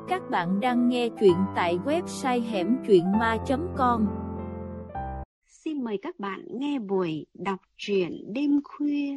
Các bạn đang nghe truyện tại website hẻmtruyện.ma.com. Xin mời các bạn nghe buổi đọc truyện đêm khuya.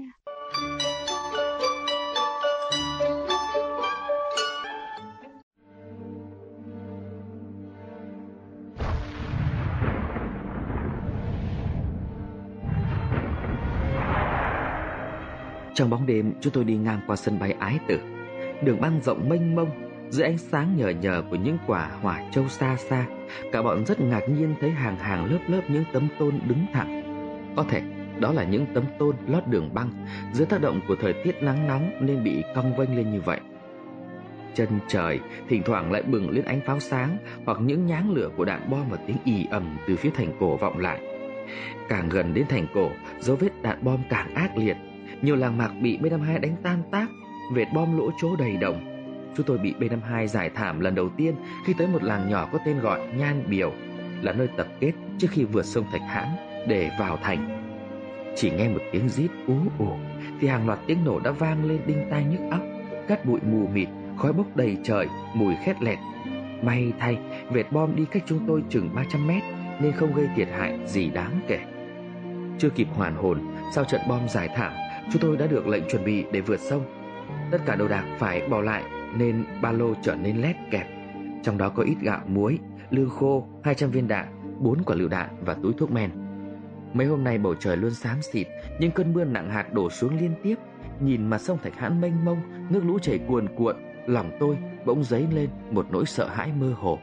Trong bóng đêm, chúng tôi đi ngang qua sân bay Ái Tử. Đường băng rộng mênh mông, dưới ánh sáng nhờ nhờ của những quả hỏa châu xa xa, cả bọn rất ngạc nhiên thấy hàng hàng lớp lớp những tấm tôn đứng thẳng. Có thể đó là những tấm tôn lót đường băng, dưới tác động của thời tiết nắng nóng nên bị cong vênh lên như vậy. Chân trời thỉnh thoảng lại bừng lên ánh pháo sáng hoặc những nháng lửa của đạn bom và tiếng ì ầm từ phía thành cổ vọng lại. Càng gần đến thành cổ, dấu vết đạn bom càng ác liệt. Nhiều làng mạc bị B-52 đánh tan tác, vệt bom lỗ chỗ đầy đồng. Chúng tôi bị B-52 giải thảm lần đầu tiên khi tới một làng nhỏ có tên gọi Nhan Biều, là nơi tập kết trước khi vượt sông Thạch Hãn để vào thành. Chỉ nghe một tiếng rít ú ủ thì hàng loạt tiếng nổ đã vang lên đinh tai nhức óc, cát bụi mù mịt, khói bốc đầy trời, mùi khét lẹt. May thay, vệt bom đi cách chúng tôi chừng 300 mét nên không gây thiệt hại gì đáng kể. Chưa kịp hoàn hồn sau trận bom giải thảm, chúng tôi đã được lệnh chuẩn bị để vượt sông. Tất cả đồ đạc phải bỏ lại nên ba lô trở nên lét kẹt. Trong đó có ít gạo muối, lương khô, 200 viên đạn, 4 quả lựu đạn và túi thuốc men. Mấy hôm nay bầu trời luôn xám xịt, nhưng cơn mưa nặng hạt đổ xuống liên tiếp. Nhìn mặt sông Thạch Hãn mênh mông, nước lũ chảy cuồn cuộn, lòng tôi bỗng dấy lên một nỗi sợ hãi mơ hồ.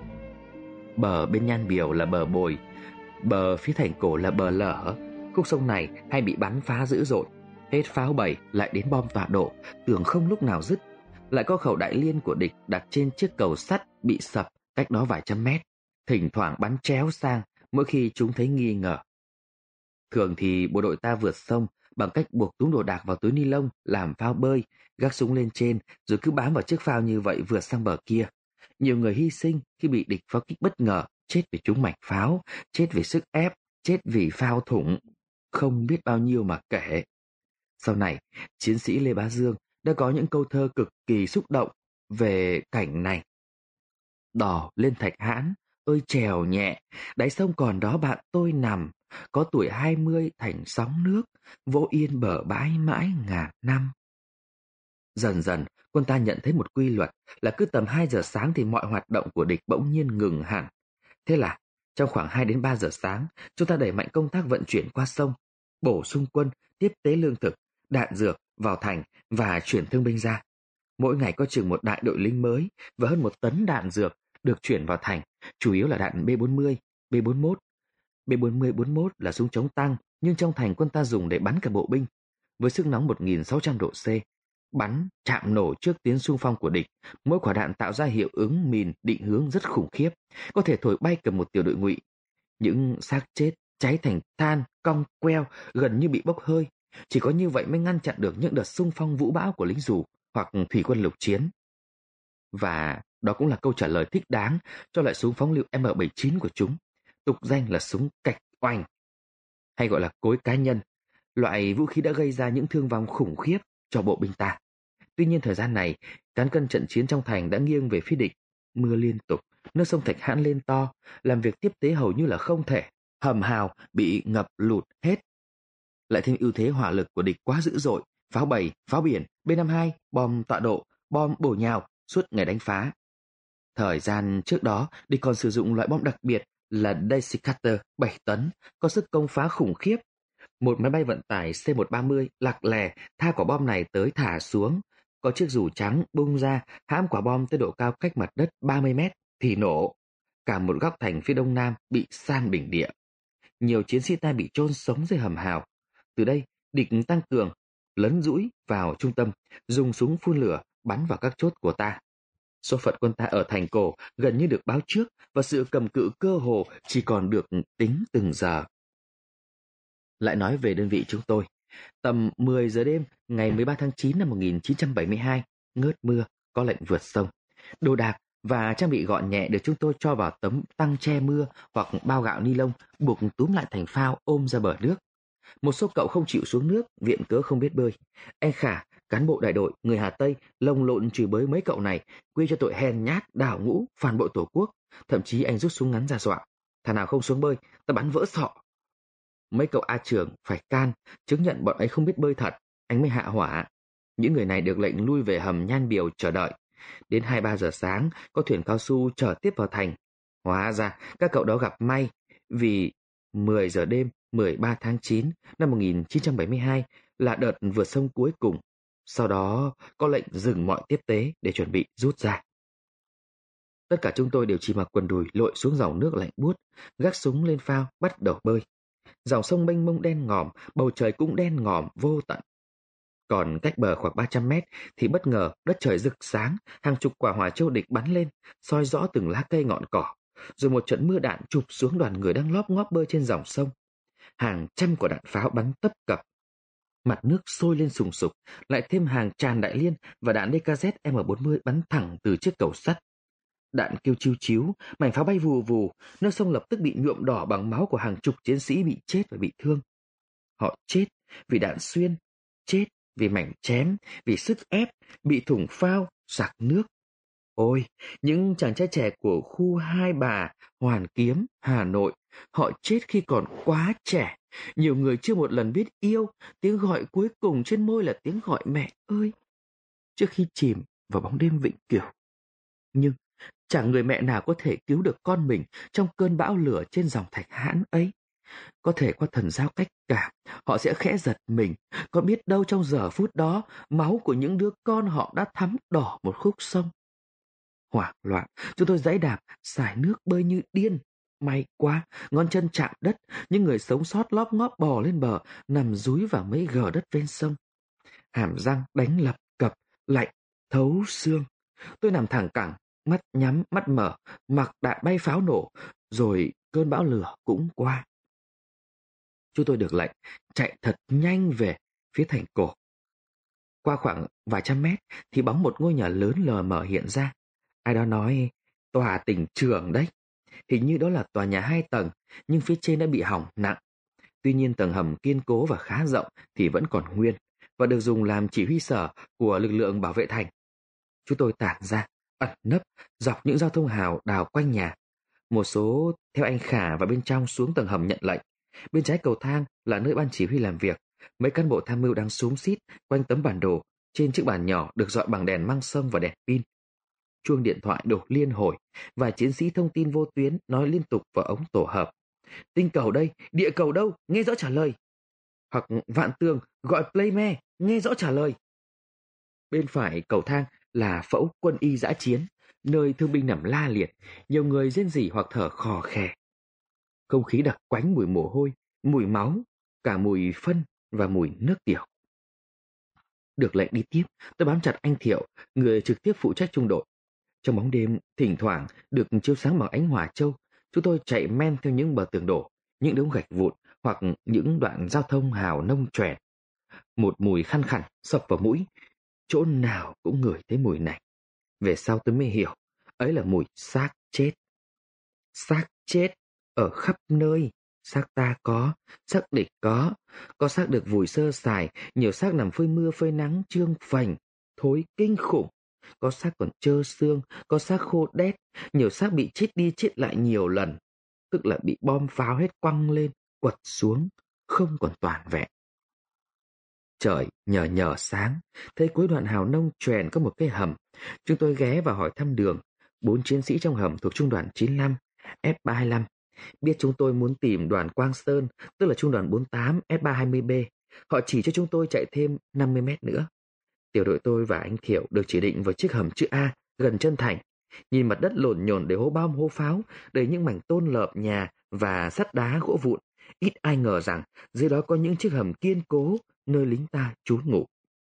Bờ bên Nhan Biều là bờ bồi, bờ phía thành cổ là bờ lở. Khúc sông này hay bị bắn phá dữ dội. Hết pháo bầy lại đến bom tọa độ, tưởng không lúc nào dứt. Lại có khẩu đại liên của địch đặt trên chiếc cầu sắt bị sập cách đó vài trăm mét, thỉnh thoảng bắn chéo sang mỗi khi chúng thấy nghi ngờ. Thường thì bộ đội ta vượt sông bằng cách buộc túm đồ đạc vào túi ni lông làm phao bơi, gác súng lên trên rồi cứ bám vào chiếc phao như vậy vượt sang bờ kia. Nhiều người hy sinh khi bị địch pháo kích bất ngờ, chết vì trúng mạch pháo, chết vì sức ép, chết vì phao thủng, không biết bao nhiêu mà kể. Sau này, chiến sĩ Lê Bá Dương đã có những câu thơ cực kỳ xúc động về cảnh này. Đò lên Thạch Hãn, ơi chèo nhẹ, đáy sông còn đó bạn tôi nằm, có tuổi 20 thành sóng nước, vô yên bờ bãi mãi ngàn năm. Dần dần, quân ta nhận thấy một quy luật là cứ tầm 2 giờ sáng thì mọi hoạt động của địch bỗng nhiên ngừng hẳn. Thế là, trong khoảng 2 đến 3 giờ sáng, chúng ta đẩy mạnh công tác vận chuyển qua sông, bổ sung quân, tiếp tế lương thực, đạn dược vào thành và chuyển thương binh ra. Mỗi ngày có chừng một đại đội lính mới và hơn 1 tấn đạn dược được chuyển vào thành, chủ yếu là đạn B-40, B-41. B-40-41 là súng chống tăng, nhưng trong thành quân ta dùng để bắn cả bộ binh. Với sức nóng 1600 độ C, bắn chạm nổ trước tiến xung phong của địch, mỗi quả đạn tạo ra hiệu ứng mìn định hướng rất khủng khiếp, có thể thổi bay cả một tiểu đội ngụy. Những xác chết cháy thành than, cong queo, gần như bị bốc hơi. Chỉ có như vậy mới ngăn chặn được những đợt xung phong vũ bão của lính dù hoặc thủy quân lục chiến. Và đó cũng là câu trả lời thích đáng cho loại súng phóng lựu M79 của chúng, tục danh là súng cạch oanh, hay gọi là cối cá nhân, loại vũ khí đã gây ra những thương vong khủng khiếp cho bộ binh ta. Tuy nhiên thời gian này, cán cân trận chiến trong thành đã nghiêng về phía địch. Mưa liên tục, nước sông Thạch Hãn lên to, làm việc tiếp tế hầu như là không thể. Hầm hào bị ngập lụt hết. Lại thêm ưu thế hỏa lực của địch quá dữ dội, pháo bầy, pháo biển, B-52, bom tọa độ, bom bổ nhào suốt ngày đánh phá. Thời gian trước đó, địch còn sử dụng loại bom đặc biệt là Daisy Cutter 7 tấn, có sức công phá khủng khiếp. Một máy bay vận tải C-130 lạc lè tha quả bom này tới thả xuống. Có chiếc dù trắng bung ra, hãm quả bom tới độ cao cách mặt đất 30 mét thì nổ. Cả một góc thành phía đông nam bị san bình địa. Nhiều chiến sĩ ta bị chôn sống dưới hầm hào. Từ đây, địch tăng cường, lấn dũi vào trung tâm, dùng súng phun lửa bắn vào các chốt của ta. Số phận quân ta ở thành cổ gần như được báo trước và sự cầm cự cơ hồ chỉ còn được tính từng giờ. Lại nói về đơn vị chúng tôi. Tầm 10 giờ đêm ngày 13 tháng 9 năm 1972, ngớt mưa, có lệnh vượt sông. Đồ đạc và trang bị gọn nhẹ được chúng tôi cho vào tấm tăng che mưa hoặc bao gạo ni lông buộc túm lại thành phao ôm ra bờ nước. Một số cậu không chịu xuống nước, viện cớ không biết bơi. Anh Khả Cán bộ đại đội, người Hà Tây lồng lộn chửi bới mấy cậu này, quy cho tội hèn nhát, đảo ngũ, phản bội tổ quốc. Thậm chí anh rút súng ngắn ra dọa. Thằng nào không xuống bơi, ta bắn vỡ sọ. Mấy cậu A trưởng phải can, chứng nhận bọn ấy không biết bơi thật, anh mới hạ hỏa. Những người này được lệnh lui về hầm Nhan Biểu chờ đợi. Đến 2-3 giờ sáng, có thuyền cao su chở tiếp vào thành. Hóa ra, các cậu đó gặp may, vì 10 giờ đêm 13 tháng 9 năm 1972 là đợt vượt sông cuối cùng. Sau đó có lệnh dừng mọi tiếp tế để chuẩn bị rút ra. Tất cả chúng tôi đều chỉ mặc quần đùi lội xuống dòng nước lạnh buốt, gác súng lên phao bắt đầu bơi. Dòng sông mênh mông đen ngòm, bầu trời cũng đen ngòm vô tận. Còn cách bờ khoảng 300 mét thì bất ngờ đất trời rực sáng, hàng chục quả hỏa châu địch bắn lên, soi rõ từng lá cây ngọn cỏ. Rồi một trận mưa đạn chụp xuống đoàn người đang lóp ngóp bơi trên dòng sông. Hàng trăm quả đạn pháo bắn tấp cập. Mặt nước sôi lên sùng sục, lại thêm hàng tràn đại liên và đạn DKZ M40 bắn thẳng từ chiếc cầu sắt. Đạn kêu chiu chiu, mảnh pháo bay vù vù, nước sông lập tức bị nhuộm đỏ bằng máu của hàng chục chiến sĩ bị chết và bị thương. Họ chết vì đạn xuyên, chết vì mảnh chém, vì sức ép, bị thủng phao, sặc nước. Ôi, những chàng trai trẻ của khu Hai Bà, Hoàn Kiếm, Hà Nội, họ chết khi còn quá trẻ. Nhiều người chưa một lần biết yêu, tiếng gọi cuối cùng trên môi là tiếng gọi mẹ ơi, trước khi chìm vào bóng đêm vĩnh cửu. Nhưng chẳng người mẹ nào có thể cứu được con mình trong cơn bão lửa trên dòng thạch hãn ấy. Có thể qua thần giao cách cảm, họ sẽ khẽ giật mình. Có biết đâu trong giờ phút đó, máu của những đứa con họ đã thấm đỏ một khúc sông. Hoảng loạn, chúng tôi giãy đạp, xài nước bơi như điên. May quá, ngón chân chạm đất, những người sống sót lóp ngóp bò lên bờ, nằm dúi vào mấy gờ đất ven sông. Hàm răng đánh lập cập, lạnh, thấu xương. Tôi nằm thẳng cẳng, mắt nhắm, mắt mở, mặc đạn bay pháo nổ, rồi cơn bão lửa cũng qua. Chúng tôi được lệnh chạy thật nhanh về phía thành cổ. Qua khoảng vài trăm mét thì bóng một ngôi nhà lớn lờ mờ hiện ra. Ai đó nói, tòa tỉnh trưởng đấy. Hình như đó là tòa nhà 2 tầng, nhưng phía trên đã bị hỏng nặng. Tuy nhiên tầng hầm kiên cố và khá rộng thì vẫn còn nguyên, và được dùng làm chỉ huy sở của lực lượng bảo vệ thành. Chúng tôi tản ra, ẩn nấp, dọc những giao thông hào đào quanh nhà. Một số theo anh Khả vào bên trong xuống tầng hầm nhận lệnh. Bên trái cầu thang là nơi ban chỉ huy làm việc. Mấy cán bộ tham mưu đang xúm xít quanh tấm bản đồ. Trên chiếc bàn nhỏ được dọi bằng đèn măng sông và đèn pin. Chuông điện thoại đổ liên hồi, và chiến sĩ thông tin vô tuyến nói liên tục vào ống tổ hợp. Tinh cầu đây, địa cầu đâu, nghe rõ trả lời. Hoặc Vạn Tường gọi Playme, nghe rõ trả lời. Bên phải cầu thang là phẫu quân y dã chiến, nơi thương binh nằm la liệt, nhiều người rên rỉ hoặc thở khò khè. Không khí đặc quánh mùi mồ hôi, mùi máu, cả mùi phân và mùi nước tiểu. Được lệnh đi tiếp, tôi bám chặt anh Thiệu, người trực tiếp phụ trách trung đội. Trong bóng đêm, thỉnh thoảng được chiếu sáng bằng ánh hỏa châu, chúng tôi chạy men theo những bờ tường đổ, những đống gạch vụn hoặc những đoạn giao thông hào nông choẻ. Một mùi khăn khẳn sộc vào mũi, chỗ nào cũng ngửi thấy mùi này. Về sau tôi mới hiểu, ấy là mùi xác chết. Xác chết ở khắp nơi. Xác ta có, xác địch có xác được vùi sơ sài, nhiều xác nằm phơi mưa phơi nắng trương phành, thối kinh khủng. Có xác còn trơ xương, có xác khô đét, nhiều xác bị chết đi chết lại nhiều lần, tức là bị bom pháo hết quăng lên, quật xuống, không còn toàn vẹn. Trời nhờ nhờ sáng, thấy cuối đoạn hào nông chèn có một cái hầm. Chúng tôi ghé vào hỏi thăm đường. 4 chiến sĩ trong hầm thuộc trung đoàn 95, F325. Biết chúng tôi muốn tìm đoàn Quang Sơn, tức là trung đoàn 48, F320B. Họ chỉ cho chúng tôi chạy thêm 50 mét nữa. Tiểu đội tôi và anh Thiệu được chỉ định vào chiếc hầm chữ A gần chân thành. Nhìn mặt đất lổn nhổn để hố bom hố pháo, đầy những mảnh tôn lợp nhà và sắt đá gỗ vụn. Ít ai ngờ rằng dưới đó có những chiếc hầm kiên cố nơi lính ta trú ngụ.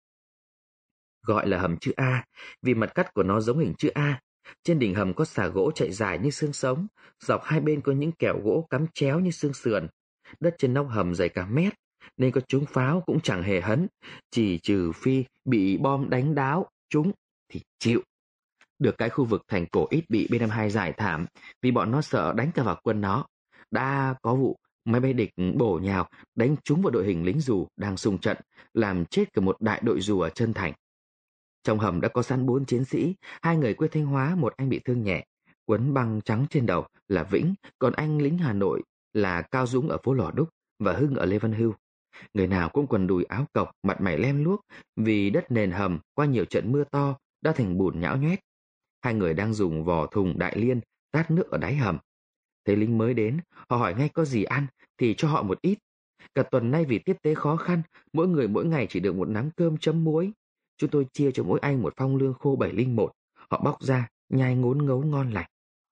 Gọi là hầm chữ A vì mặt cắt của nó giống hình chữ A. Trên đỉnh hầm có xà gỗ chạy dài như xương sống, dọc hai bên có những kẽo gỗ cắm chéo như xương sườn. Đất trên nóc hầm dày cả mét, nên có trúng pháo cũng chẳng hề hấn, chỉ trừ phi bị bom đánh đáo trúng thì chịu. Được cái khu vực thành cổ ít bị B-52 giải thảm vì bọn nó sợ đánh cả vào quân nó. Đã có vụ Máy bay địch bổ nhào, đánh trúng vào đội hình lính dù đang xung trận, làm chết cả một đại đội dù ở chân thành. Trong hầm đã có sẵn 4 chiến sĩ, 2 người quê Thanh Hóa, một anh bị thương nhẹ, quấn băng trắng trên đầu là Vĩnh, còn anh lính Hà Nội là Cao Dũng ở phố Lò Đúc và Hưng ở Lê Văn Hưu. Người nào cũng quần đùi áo cộc, mặt mày lem luốc vì đất nền hầm qua nhiều trận mưa to đã thành bùn nhão nhoét. 2 người đang dùng vò thùng đại liên tát nước ở đáy hầm. Thấy lính mới đến, họ hỏi ngay có gì ăn thì cho họ một ít. Cả tuần nay vì tiếp tế khó khăn, mỗi người mỗi ngày chỉ được một nắm cơm chấm muối. Chúng tôi chia cho mỗi anh một phong lương khô 701. Họ bóc ra, nhai ngốn ngấu ngon lành.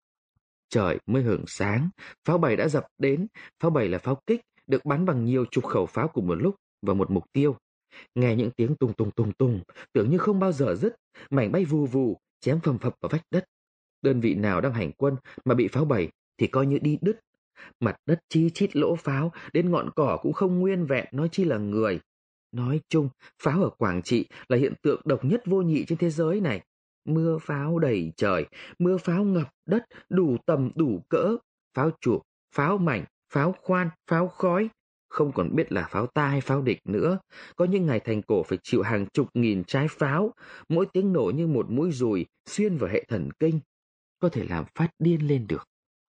Trời mới hửng sáng, pháo 7 đã dập đến. Pháo 7 là pháo kích, được bắn bằng nhiều chục khẩu pháo cùng một lúc vào một mục tiêu. Nghe những tiếng tùng tùng tùng tùng, tưởng như không bao giờ dứt, mảnh bay vù vù, chém phầm phập vào vách đất. Đơn vị nào đang hành quân mà bị pháo 7 thì coi như đi đứt. Mặt đất chi chít lỗ pháo, đến ngọn cỏ cũng không nguyên vẹn, nói chi là người. Nói chung, pháo ở Quảng Trị là hiện tượng độc nhất vô nhị trên thế giới này. Mưa pháo đầy trời, mưa pháo ngập đất, đủ tầm đủ cỡ. Pháo chuột, pháo mảnh, pháo khoan, pháo khói. Không còn biết là pháo ta hay pháo địch nữa. Có những ngày thành cổ phải chịu hàng chục nghìn trái pháo, mỗi tiếng nổ như một mũi dùi xuyên vào hệ thần kinh, có thể làm phát điên lên được.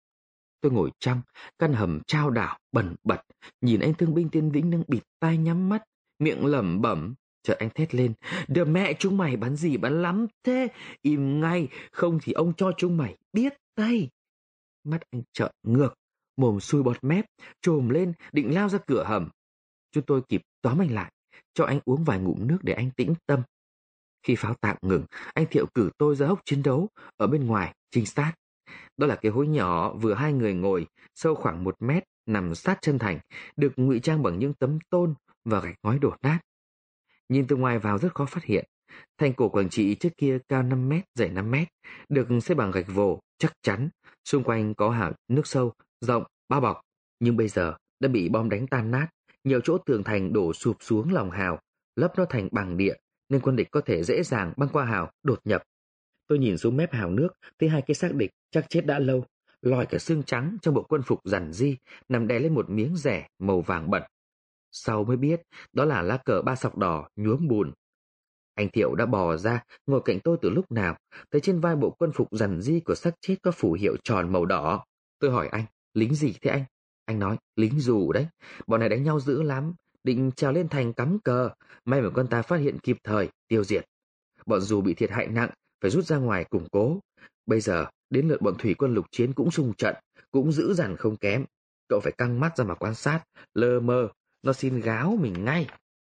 Tôi ngồi trong căn hầm chao đảo bần bật, nhìn anh thương binh Tiên Vĩnh đang bịt tai nhắm mắt, miệng lẩm bẩm. Chợt anh thét lên: "Đờ mẹ chúng mày, bắn gì bắn lắm thế? Im ngay, không thì ông cho chúng mày biết tay." Mắt anh trợn ngược, mồm sùi bọt mép, trồm lên định lao ra cửa hầm. Chúng tôi kịp tóm anh lại, cho anh uống vài ngụm nước để anh tĩnh tâm. Khi pháo tạm ngừng, anh Thiệu cử tôi ra hốc chiến đấu ở bên ngoài trinh sát. Đó là cái hố nhỏ vừa 2 người ngồi, sâu khoảng 1 mét, nằm sát chân thành, được ngụy trang bằng những tấm tôn và gạch ngói đổ nát. Nhìn từ ngoài vào rất khó phát hiện. Thành cổ Quảng Trị trước kia cao 5 mét, dày 5 mét, được xây bằng gạch vồ chắc chắn, xung quanh có hào nước sâu, rộng, bao bọc. Nhưng bây giờ đã bị bom đánh tan nát, nhiều chỗ tường thành đổ sụp xuống lòng hào, lấp nó thành bằng địa, nên quân địch có thể dễ dàng băng qua hào, đột nhập. Tôi nhìn xuống mép hào nước, thấy 2 cái xác địch chắc chết đã lâu, lòi cả xương trắng trong bộ quân phục rằn ri, nằm đè lên một miếng rẻ màu vàng bẩn. Sau mới biết, đó là lá cờ 3 sọc đỏ nhuốm bùn. Anh Thiệu đã bò ra, ngồi cạnh tôi từ lúc nào, thấy trên vai bộ quân phục rằn ri của xác chết có phù hiệu tròn màu đỏ. Tôi hỏi anh: "Lính gì thế anh?" Anh nói: "Lính dù đấy, bọn này đánh nhau dữ lắm, định trèo lên thành cắm cờ, may mà con ta phát hiện kịp thời, tiêu diệt. Bọn dù bị thiệt hại nặng, phải rút ra ngoài củng cố. Bây giờ, đến lượt bọn thủy quân lục chiến cũng xung trận, cũng dữ dằn không kém. Cậu phải căng mắt ra mà quan sát, lơ mơ, nó xin gáo mình ngay."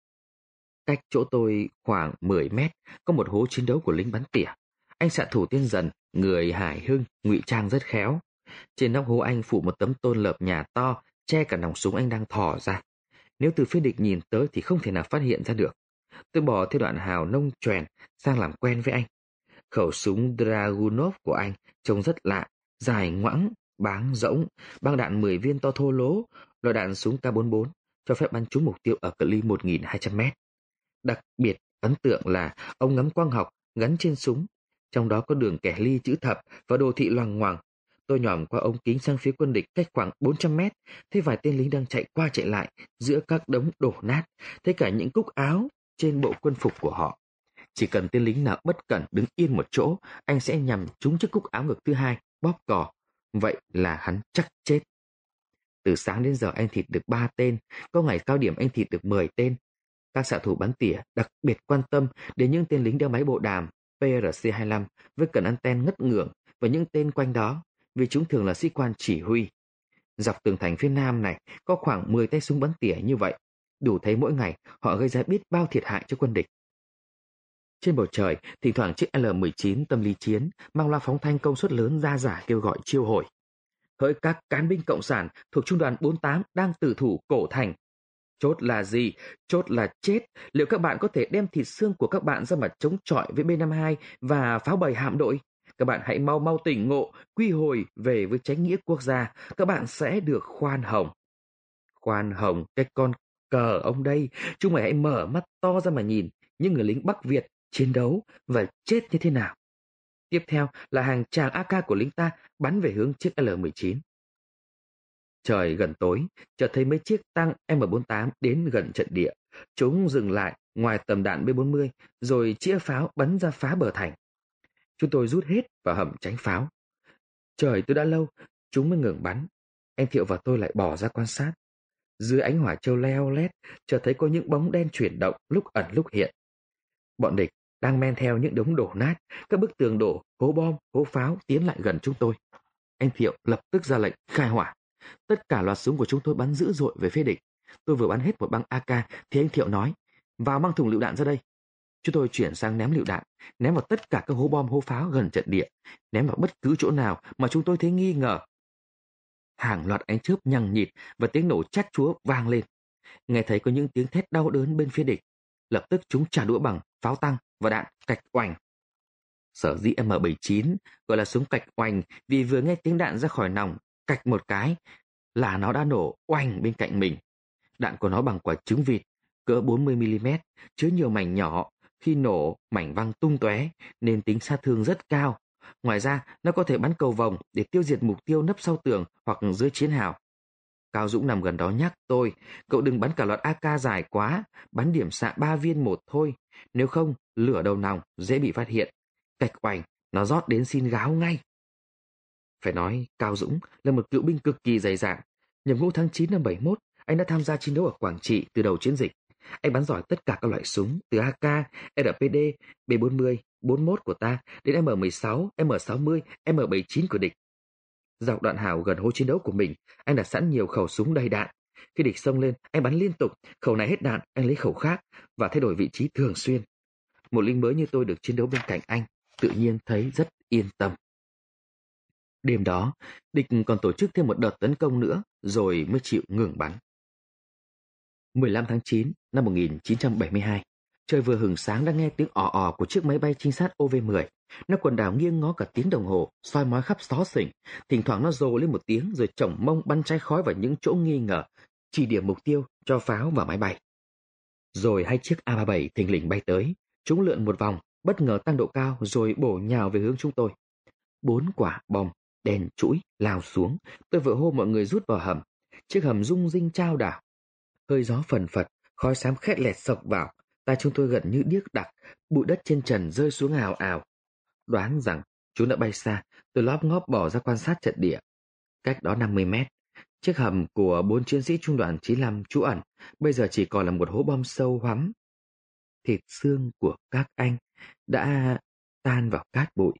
Cách chỗ tôi khoảng 10 mét, có một hố chiến đấu của lính bắn tỉa. Anh xạ thủ tên Dần, người hài hưng, ngụy trang rất khéo. Trên nóc hố anh phủ một tấm tôn lợp nhà to, che cả nòng súng anh đang thò ra. Nếu từ phía địch nhìn tới thì không thể nào phát hiện ra được. Tôi bỏ theo đoạn hào nông choèn sang làm quen với anh. Khẩu súng Dragunov của anh trông rất lạ, dài ngoẵng, báng rỗng, băng đạn 10 viên to thô lố, loại đạn súng K44, cho phép bắn trúng mục tiêu ở cự ly 1.200 mét. Đặc biệt ấn tượng là ống ngắm quang học gắn trên súng, trong đó có đường kẻ ly chữ thập và đồ thị loằng ngoằng. Tôi nhòm qua ống kính sang phía quân địch cách khoảng 400 mét, thấy vài tên lính đang chạy qua chạy lại giữa các đống đổ nát, thấy cả những cúc áo trên bộ quân phục của họ. Chỉ cần tên lính nào bất cẩn đứng yên một chỗ, anh sẽ nhằm trúng chiếc cúc áo ngực thứ hai, bóp cò. Vậy là hắn chắc chết. Từ sáng đến giờ anh thịt được 3 tên, có ngày cao điểm anh thịt được 10 tên. Các xạ thủ bắn tỉa đặc biệt quan tâm đến những tên lính đeo máy bộ đàm PRC-25 với cần anten ngất ngưởng và những tên quanh đó, vì chúng thường là sĩ quan chỉ huy. Dọc tường thành phía nam này có khoảng 10 tay súng bắn tỉa như vậy, đủ thấy mỗi ngày họ gây ra biết bao thiệt hại cho quân địch. Trên bầu trời, thỉnh thoảng chiếc L-19 tâm lý chiến mang loa phóng thanh công suất lớn ra giả kêu gọi chiêu hồi. Hỡi các cán binh cộng sản thuộc trung đoàn 48 đang tử thủ cổ thành. Chốt là gì? Chốt là chết. Liệu các bạn có thể đem thịt xương của các bạn ra mà chống chọi với B-52 và pháo bầy hạm đội? Các bạn hãy mau mau tỉnh ngộ, quy hồi về với chánh nghĩa quốc gia. Các bạn sẽ được khoan hồng. Khoan hồng, cái con cờ ông đây. Chúng mày hãy mở mắt to ra mà nhìn những người lính Bắc Việt chiến đấu và chết như thế nào. Tiếp theo là hàng tràng AK của lính ta bắn về hướng chiếc L-19. Trời gần tối, chợt thấy mấy chiếc tăng M48 đến gần trận địa. Chúng dừng lại ngoài tầm đạn B40 rồi chĩa pháo bắn ra phá bờ thành. Chúng tôi rút hết vào hầm tránh pháo. Trời tôi đã lâu, chúng mới ngừng bắn. Anh Thiệu và tôi lại bỏ ra quan sát. Dưới ánh hỏa châu leo lét, chợt thấy có những bóng đen chuyển động lúc ẩn lúc hiện. Bọn địch đang men theo những đống đổ nát, các bức tường đổ, hố bom, hố pháo tiến lại gần chúng tôi. Anh Thiệu lập tức ra lệnh khai hỏa. Tất cả loạt súng của chúng tôi bắn dữ dội về phía địch. Tôi vừa bắn hết một băng AK thì anh Thiệu nói, vào mang thùng lựu đạn ra đây. Chúng tôi chuyển sang ném lựu đạn, ném vào tất cả các hố bom hố pháo gần trận địa, ném vào bất cứ chỗ nào mà chúng tôi thấy nghi ngờ. Hàng loạt ánh chớp nhằng nhịt và tiếng nổ chát chúa vang lên. Nghe thấy có những tiếng thét đau đớn bên phía địch. Lập tức chúng trả đũa bằng pháo tăng và đạn cạch oành. Sở dĩ M79 gọi là súng cạch oành vì vừa nghe tiếng đạn ra khỏi nòng, cạch một cái là nó đã nổ oành bên cạnh mình. Đạn của nó bằng quả trứng vịt, cỡ 40mm, chứa nhiều mảnh nhỏ. Khi nổ, mảnh văng tung tóe nên tính sát thương rất cao. Ngoài ra, nó có thể bắn cầu vồng để tiêu diệt mục tiêu nấp sau tường hoặc dưới chiến hào. Cao Dũng nằm gần đó nhắc tôi, cậu đừng bắn cả loạt AK dài quá, bắn điểm xạ 3 viên một thôi. Nếu không, lửa đầu nòng dễ bị phát hiện. Cạch oành, nó rót đến xin gáo ngay. Phải nói, Cao Dũng là một cựu binh cực kỳ dày dạn. Nhập ngũ tháng 9 năm 71, anh đã tham gia chiến đấu ở Quảng Trị từ đầu chiến dịch. Anh bắn giỏi tất cả các loại súng, từ AK, RPD, B40, 41 của ta đến M16, M60, M79 của địch. Dọc đoạn hào gần hố chiến đấu của mình, anh đặt sẵn nhiều khẩu súng đầy đạn. Khi địch xông lên, anh bắn liên tục, khẩu này hết đạn, anh lấy khẩu khác và thay đổi vị trí thường xuyên. Một lính mới như tôi được chiến đấu bên cạnh anh, tự nhiên thấy rất yên tâm. Đêm đó, địch còn tổ chức thêm một đợt tấn công nữa, rồi mới chịu ngừng bắn. 15 tháng 9 năm 1972, trời vừa hửng sáng đã nghe tiếng ò ò của chiếc máy bay trinh sát OV-10. Nó quần đảo nghiêng ngó cả tiếng đồng hồ, soi mói khắp xó xỉnh. Thỉnh thoảng nó rồ lên một tiếng rồi chổng mông bắn cháy khói vào những chỗ nghi ngờ, chỉ điểm mục tiêu cho pháo và máy bay. Rồi hai chiếc A-37 thình lình bay tới. Chúng lượn một vòng, bất ngờ tăng độ cao rồi bổ nhào về hướng chúng tôi. 4 quả bom đèn trũi lao xuống. Tôi vội hô mọi người rút vào hầm. Chiếc hầm rung rinh chao đảo. Hơi gió phần phật, khói xám khét lẹt sộc vào. Tai chúng tôi gần như điếc đặc, bụi đất trên trần rơi xuống ào ào. Đoán rằng chúng đã bay xa, tôi lóp ngóp bỏ ra quan sát trận địa. Cách đó 50 mét, chiếc hầm của 4 chiến sĩ trung đoàn 95 trú ẩn bây giờ chỉ còn là một hố bom sâu hoắm. Thịt xương của các anh đã tan vào cát bụi.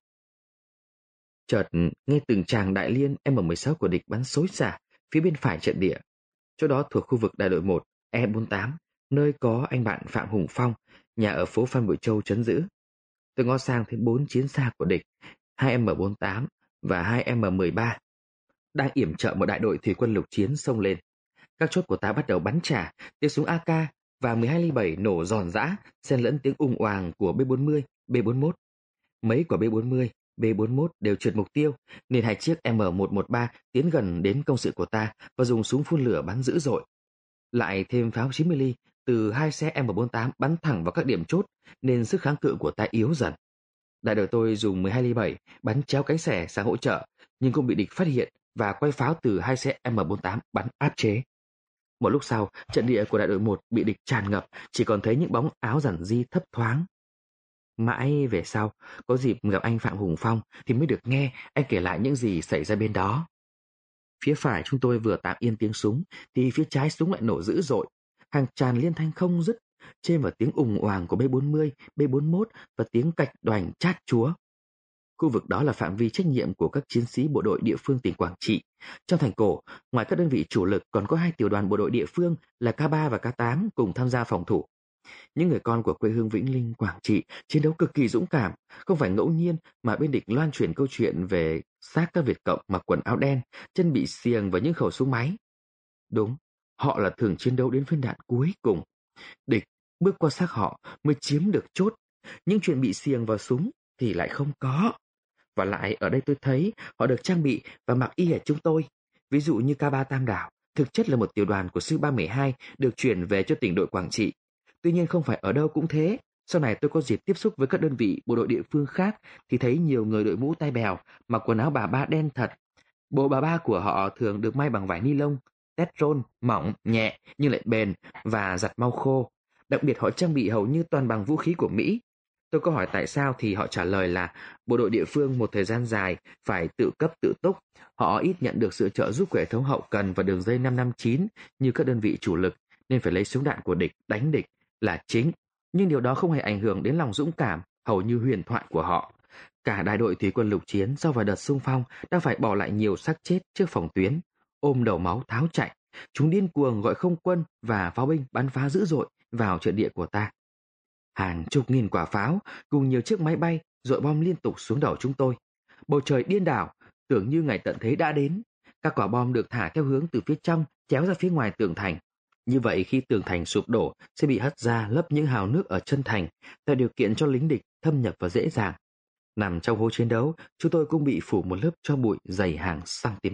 Chợt nghe từng tràng đại liên M16 của địch bắn xối xả phía bên phải trận địa. Chỗ đó thuộc khu vực đại đội 1 E48, nơi có anh bạn Phạm Hùng Phong, nhà ở phố Phan Bội Châu trấn giữ. Tôi ngó sang thấy 4 chiến xa của địch, 2 M48 và 2 M13 đang yểm trợ một đại đội thủy quân lục chiến xông lên. Các chốt của ta bắt đầu bắn trả, tiếng súng AK và 12 ly 7 nổ giòn giã, xen lẫn tiếng ùng oàng của B40, B41. Mấy quả B40, B41 đều trượt mục tiêu, nên hai chiếc M113 tiến gần đến công sự của ta và dùng súng phun lửa bắn dữ dội. Lại thêm pháo 90 ly từ hai xe M48 bắn thẳng vào các điểm chốt, nên sức kháng cự của ta yếu dần. Đại đội tôi dùng 12 ly 7 bắn chéo cánh xẻ sang hỗ trợ, nhưng cũng bị địch phát hiện và quay pháo từ hai xe M48 bắn áp chế. Một lúc sau, trận địa của đại đội 1 bị địch tràn ngập, chỉ còn thấy những bóng áo rằn ri thấp thoáng. Mãi về sau, có dịp gặp anh Phạm Hùng Phong thì mới được nghe anh kể lại những gì xảy ra bên đó. Phía phải chúng tôi vừa tạm yên tiếng súng thì phía trái súng lại nổ dữ dội, hàng tràn liên thanh không dứt, chêm vào tiếng ùng oàng của B40, B41 và tiếng cạch đoành chát chúa. Khu vực đó là phạm vi trách nhiệm của các chiến sĩ bộ đội địa phương tỉnh Quảng Trị. Trong thành cổ, ngoài các đơn vị chủ lực còn có 2 tiểu đoàn bộ đội địa phương là K3 và K8 cùng tham gia phòng thủ. Những người con của quê hương Vĩnh Linh, Quảng Trị chiến đấu cực kỳ dũng cảm, không phải ngẫu nhiên mà bên địch loan truyền câu chuyện về xác các Việt Cộng mặc quần áo đen, chân bị xiềng và những khẩu súng máy. Đúng, họ là thường chiến đấu đến viên đạn cuối cùng. Địch bước qua xác họ mới chiếm được chốt, những chuyện bị xiềng vào súng thì lại không có. Và lại ở đây tôi thấy họ được trang bị và mặc y hệt chúng tôi. Ví dụ như K3 Tam Đảo, thực chất là một tiểu đoàn của sư 312 được chuyển về cho tỉnh đội Quảng Trị. Tuy nhiên không phải ở đâu cũng thế. Sau này tôi có dịp tiếp xúc với các đơn vị bộ đội địa phương khác thì thấy nhiều người đội mũ tai bèo, mặc quần áo bà ba đen thật. Bộ bà ba của họ thường được may bằng vải ni lông, tetron, mỏng, nhẹ nhưng lại bền và giặt mau khô. Đặc biệt họ trang bị hầu như toàn bằng vũ khí của Mỹ. Tôi có hỏi tại sao thì họ trả lời là bộ đội địa phương một thời gian dài phải tự cấp tự túc. Họ ít nhận được sự trợ giúp của hệ thống hậu cần và đường dây 559 như các đơn vị chủ lực nên phải lấy súng đạn của địch đánh địch là chính. Nhưng điều đó không hề ảnh hưởng đến lòng dũng cảm, hầu như huyền thoại của họ. Cả đại đội thủy quân lục chiến sau vài đợt xung phong đã phải bỏ lại nhiều xác chết trước phòng tuyến, ôm đầu máu tháo chạy. Chúng điên cuồng gọi không quân và pháo binh bắn phá dữ dội vào trận địa của ta. Hàng chục nghìn quả pháo cùng nhiều chiếc máy bay dội bom liên tục xuống đầu chúng tôi. Bầu trời điên đảo, tưởng như ngày tận thế đã đến. Các quả bom được thả theo hướng từ phía trong chéo ra phía ngoài tường thành. Như vậy khi tường thành sụp đổ sẽ bị hất ra lấp những hào nước ở chân thành, tạo điều kiện cho lính địch thâm nhập vào dễ dàng. Nằm trong hố chiến đấu, chúng tôi cũng bị phủ một lớp tro bụi dày hàng cm.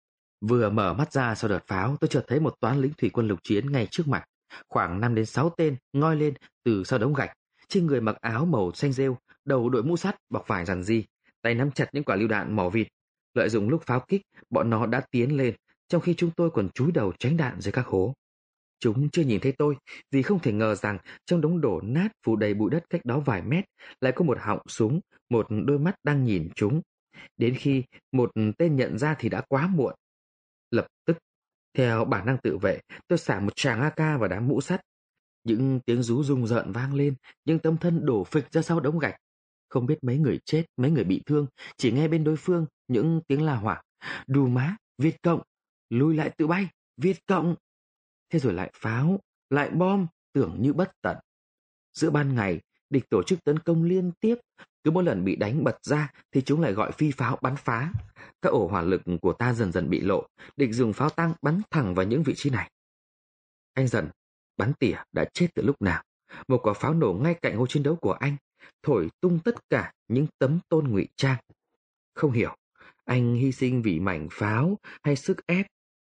Vừa mở mắt ra sau đợt pháo, tôi chợt thấy một toán lính thủy quân lục chiến ngay trước mặt. Khoảng 5 đến 6 tên ngoi lên từ sau đống gạch. Trên người mặc áo màu xanh rêu, đầu đội mũ sắt bọc vải rằn ri, tay nắm chặt những quả lựu đạn mỏ vịt. Lợi dụng lúc pháo kích, bọn nó đã tiến lên, trong khi chúng tôi còn chúi đầu tránh đạn dưới các hố. Chúng chưa nhìn thấy tôi vì không thể ngờ rằng trong đống đổ nát phủ đầy bụi đất cách đó vài mét lại có một họng súng, một đôi mắt đang nhìn chúng. Đến khi một tên nhận ra thì đã quá muộn. Lập tức, theo bản năng tự vệ, tôi xả một tràng AK vào đám mũ sắt. Những tiếng rú rung rợn vang lên, những tấm thân đổ phịch ra sau đống gạch. Không biết mấy người chết, mấy người bị thương, chỉ nghe bên đối phương những tiếng la hoảng. Đù má, Việt Cộng, lùi lại tự bay, Việt Cộng. Thế rồi lại pháo, lại bom, tưởng như bất tận. Giữa ban ngày, địch tổ chức tấn công liên tiếp. Cứ mỗi lần bị đánh bật ra thì chúng lại gọi phi pháo bắn phá. Các ổ hỏa lực của ta dần dần bị lộ. Địch dùng pháo tăng bắn thẳng vào những vị trí này. Anh dần, bắn tỉa đã chết từ lúc nào. Một quả pháo nổ ngay cạnh hố chiến đấu của anh, thổi tung tất cả những tấm tôn ngụy trang. Không hiểu, anh hy sinh vì mảnh pháo hay sức ép.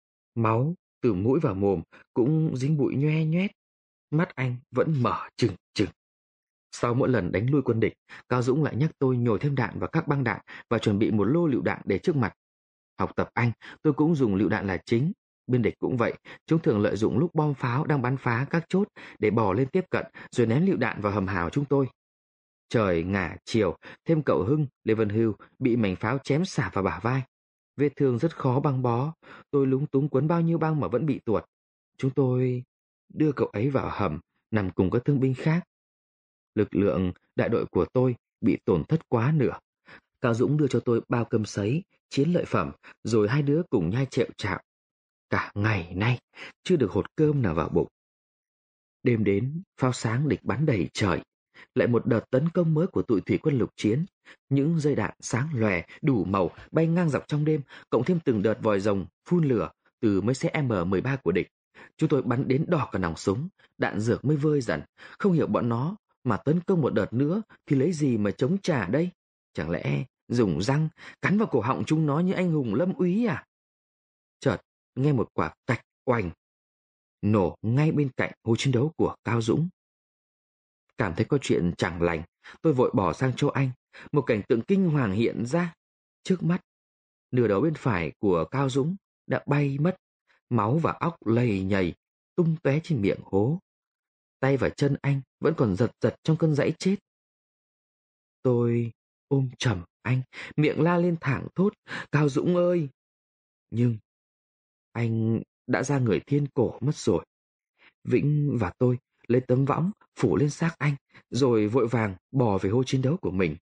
Máu từ mũi vào mồm cũng dính bụi nhoe nhoét. Mắt anh vẫn mở trừng trừng. Sau mỗi lần đánh lui quân địch, Cao Dũng lại nhắc tôi nhồi thêm đạn vào các băng đạn và chuẩn bị một lô lựu đạn để trước mặt. Học tập anh, tôi cũng dùng lựu đạn là chính. Bên địch cũng vậy, chúng thường lợi dụng lúc bom pháo đang bắn phá các chốt để bò lên tiếp cận rồi ném lựu đạn vào hầm hào chúng tôi. Trời ngả chiều, thêm cậu Hưng, Lê Văn Hưu bị mảnh pháo chém xả vào bả vai. Vết thương rất khó băng bó, tôi lúng túng quấn bao nhiêu băng mà vẫn bị tuột. Chúng tôi đưa cậu ấy vào hầm, nằm cùng các thương binh khác. Lực lượng đại đội của tôi bị tổn thất quá nửa. Cao Dũng đưa cho tôi bao cơm sấy, chiến lợi phẩm, rồi hai đứa cùng nhai trẹo chạo. Cả ngày nay, chưa được hột cơm nào vào bụng. Đêm đến, pháo sáng địch bắn đầy trời. Lại một đợt tấn công mới của tụi thủy quân lục chiến. Những dây đạn sáng lòe, đủ màu, bay ngang dọc trong đêm, cộng thêm từng đợt vòi rồng, phun lửa từ mấy xe M13 của địch. Chúng tôi bắn đến đỏ cả nòng súng, đạn dược mới vơi dần. Không hiểu bọn nó mà tấn công một đợt nữa thì lấy gì mà chống trả đây? Chẳng lẽ dùng răng cắn vào cổ họng chúng nó như anh hùng Lâm Úy à? Chợt nghe một quả cạch oành nổ ngay bên cạnh hố chiến đấu của Cao Dũng. Cảm thấy có chuyện chẳng lành, tôi vội bỏ sang chỗ anh. Một cảnh tượng kinh hoàng hiện ra trước mắt. Nửa đầu bên phải của Cao Dũng đã bay mất, máu và óc lầy nhầy tung tóe trên miệng hố. Tay và chân anh vẫn còn giật giật trong cơn giãy chết. Tôi ôm chầm anh, miệng la lên thảng thốt, Cao Dũng ơi! Nhưng anh đã ra người thiên cổ mất rồi. Vĩnh và tôi lấy tấm võng phủ lên xác anh, rồi vội vàng bò về hố chiến đấu của mình.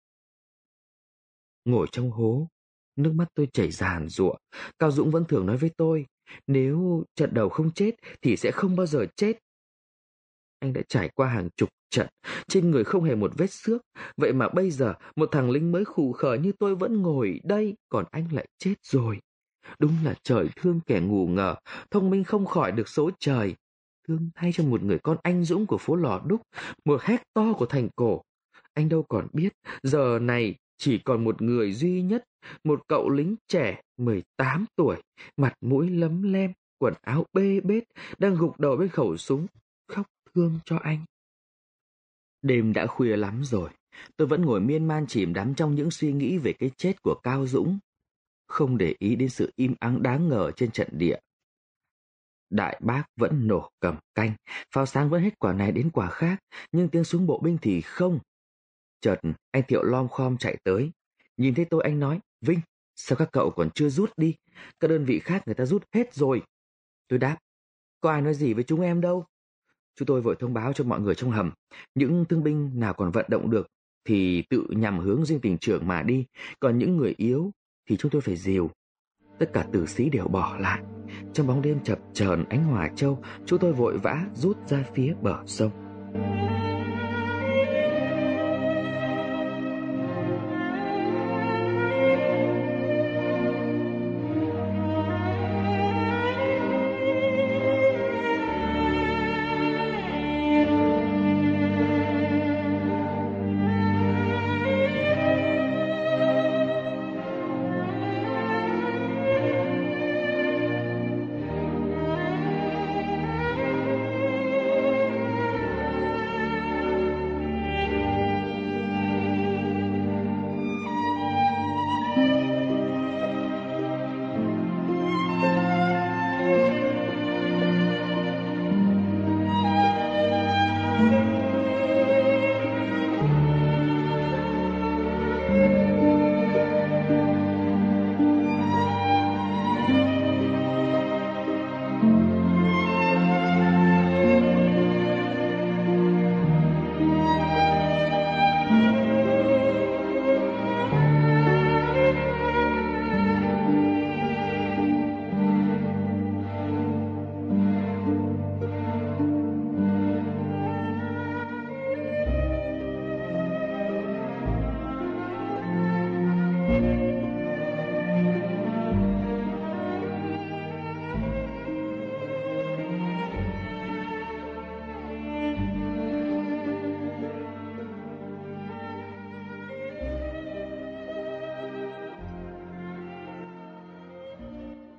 Ngồi trong hố, nước mắt tôi chảy ràn rụa. Cao Dũng vẫn thường nói với tôi, nếu trận đầu không chết thì sẽ không bao giờ chết. Anh đã trải qua hàng chục trận, trên người không hề một vết xước. Vậy mà bây giờ một thằng lính mới khù khờ như tôi vẫn ngồi đây, còn anh lại chết rồi. Đúng là trời thương kẻ ngu ngờ, thông minh không khỏi được số trời. Thương thay cho một người con anh dũng của phố Lò Đúc, một Hector của thành cổ. Anh đâu còn biết, giờ này chỉ còn một người duy nhất, một cậu lính trẻ 18 tuổi, mặt mũi lấm lem, quần áo bê bết, đang gục đầu bên khẩu súng, khóc thương cho anh. Đêm đã khuya lắm rồi, tôi vẫn ngồi miên man chìm đắm trong những suy nghĩ về cái chết của Cao Dũng. không để ý đến sự im ắng đáng ngờ trên trận địa. Đại bác vẫn nổ cầm canh, pháo sáng vẫn hết quả này đến quả khác, nhưng tiếng súng bộ binh thì không. Chợt anh Thiệu lom khom chạy tới, nhìn thấy tôi anh nói: Vinh, sao các cậu còn chưa rút đi? Các đơn vị khác người ta rút hết rồi. Tôi đáp: có ai nói gì với chúng em đâu. Chúng tôi vội thông báo cho mọi người trong hầm, những thương binh nào còn vận động được thì tự nhằm hướng Diêm tỉnh trưởng mà đi, còn những người yếu thì chúng tôi phải dìu. Tất cả tử sĩ đều bỏ lại. Trong bóng đêm chập chờn ánh hỏa châu, chúng tôi vội vã rút ra phía bờ sông.